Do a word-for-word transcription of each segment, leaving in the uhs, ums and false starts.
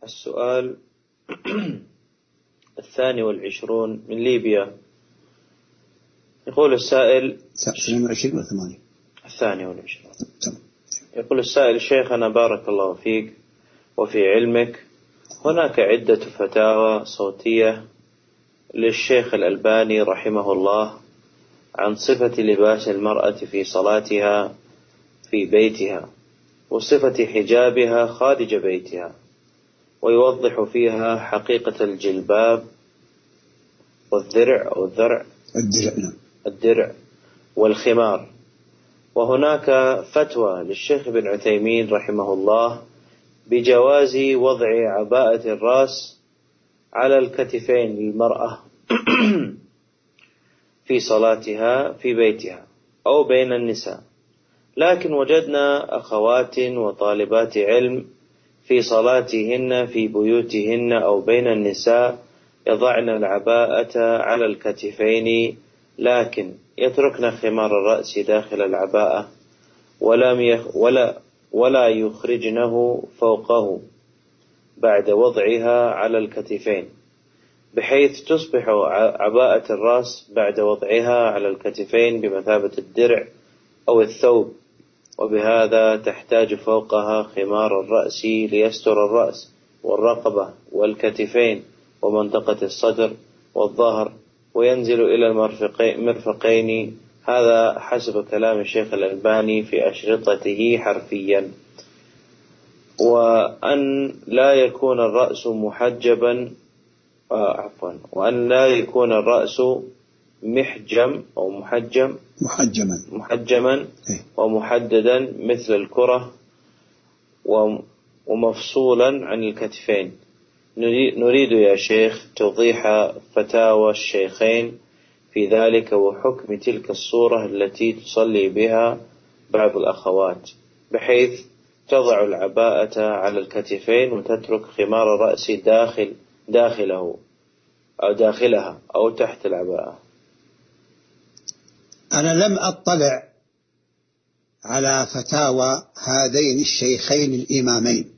السؤال الثاني والعشرون من ليبيا. يقول السائل اثنين وعشرين وثمانية الثاني والعشرون. يقول السائل: شيخنا بارك الله فيك وفي علمك، هناك عدة فتاوى صوتية للشيخ الألباني رحمه الله عن صفة لباس المرأة في صلاتها في بيتها وصفة حجابها خارج بيتها، ويوضح فيها حقيقة الجلباب والذرع أو الذرع الدرع الدرع والخمار. وهناك فتوى للشيخ ابن عثيمين رحمه الله بجواز وضع عباءة الرأس على الكتفين للمرأة في صلاتها في بيتها أو بين النساء، لكن وجدنا أخوات وطالبات علم في صلاتهن في بيوتهن أو بين النساء يضعن العباءة على الكتفين، لكن يتركن خمار الرأس داخل العباءة ولم يخ ولا ولا يخرجنه فوقه بعد وضعها على الكتفين، بحيث تصبح عباءة الرأس بعد وضعها على الكتفين بمثابة الدرع أو الثوب، وبهذا تحتاج فوقها خمار الرأس ليستر الرأس والرقبة والكتفين ومنطقة الصدر والظهر، وينزل إلى المرفقين. هذا حسب كلام الشيخ الألباني في أشرطته حرفيا. وأن لا يكون الرأس محجبا آه عفوا وأن لا يكون الرأس محجم أو محجم محجما محجما ومحددا مثل الكرة ومفصولا عن الكتفين. نريد يا شيخ توضيح فتاوى الشيخين في ذلك وحكم تلك الصورة التي تصلي بها بعض الأخوات، بحيث تضع العباءة على الكتفين وتترك خمار الرأس داخل داخله أو داخلها أو تحت العباءة. أنا لم أطلع على فتاوى هذين الشيخين الإمامين،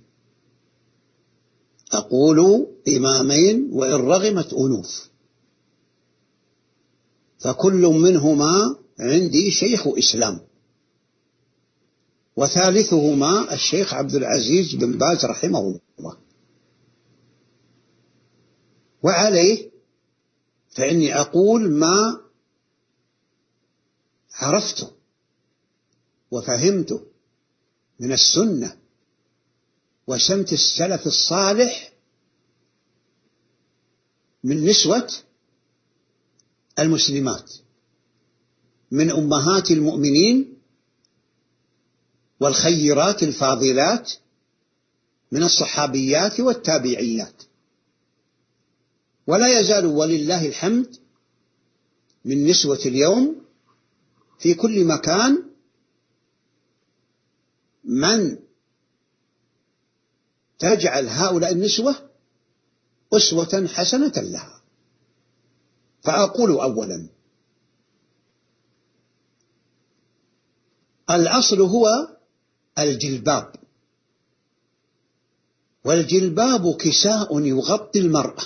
أقول إمامين وإن رغمت أنوف، فكل منهما عندي شيخ إسلام، وثالثهما الشيخ عبد العزيز بن باز رحمه الله. وعليه فإني أقول ما عرفته وفهمته من السنة وسمت السلف الصالح من نسوة المسلمات، من أمهات المؤمنين والخيرات الفاضلات من الصحابيات والتابعيات، ولا يزال ولله الحمد من نسوة اليوم في كل مكان من تجعل هؤلاء النسوة أسوة حسنة لها. فأقول أولا الأصل هو الجلباب، والجلباب كساء يغطي المرأة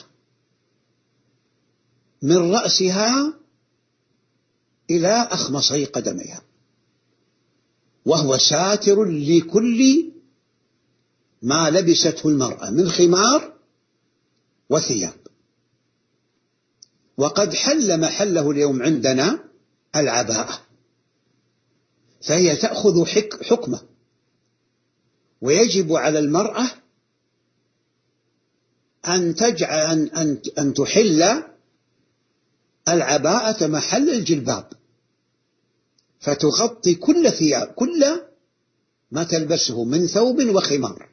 من رأسها إلى أخمصي قدميها، وهو ساتر لكل ما لبسته المرأة من خمار وثياب. وقد حل محله اليوم عندنا العباءة، فهي تأخذ حكمه، ويجب على المرأة أن تجعل أن أن تحل العباءة محل الجلباب، فتغطي كل ثياب كل ما تلبسه من ثوب وخمار.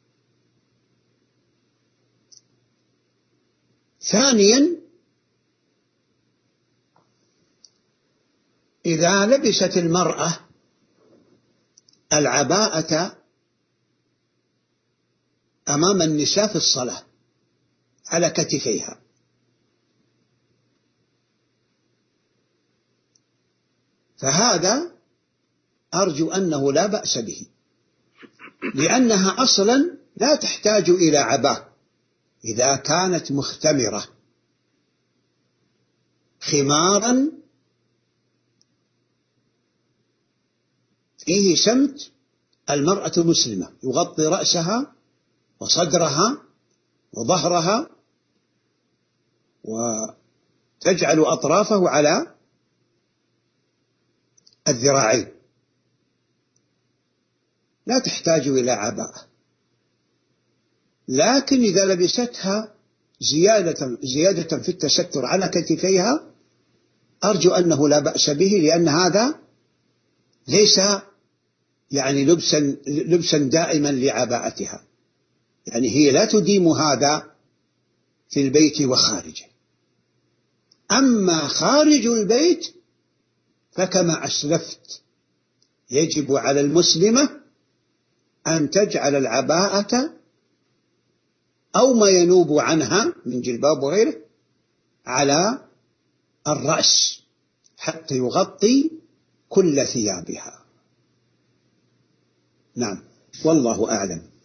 ثانيا، إذا لبست المرأة العباءة أمام النساء في الصلاة على كتفيها، فهذا أرجو أنه لا بأس به، لأنها أصلا لا تحتاج إلى عباءة، إذا كانت مختمرة خمارا فيه سمت المرأة المسلمة، يغطي رأسها وصدرها وظهرها وتجعل أطرافه على الذراعين، لا تحتاج إلى عباءة. لكن إذا لبستها زيادة, زيادة في التستر على كتفيها أرجو أنه لا بأس به، لأن هذا ليس يعني لبسا, لبسا دائما لعباءتها، يعني هي لا تديم هذا في البيت وخارجه. أما خارج البيت فكما أسلفت يجب على المسلمة أن تجعل العباءة أو ما ينوب عنها من جلباب وغيره على الرأس حتى يغطي كل ثيابها. نعم، والله أعلم.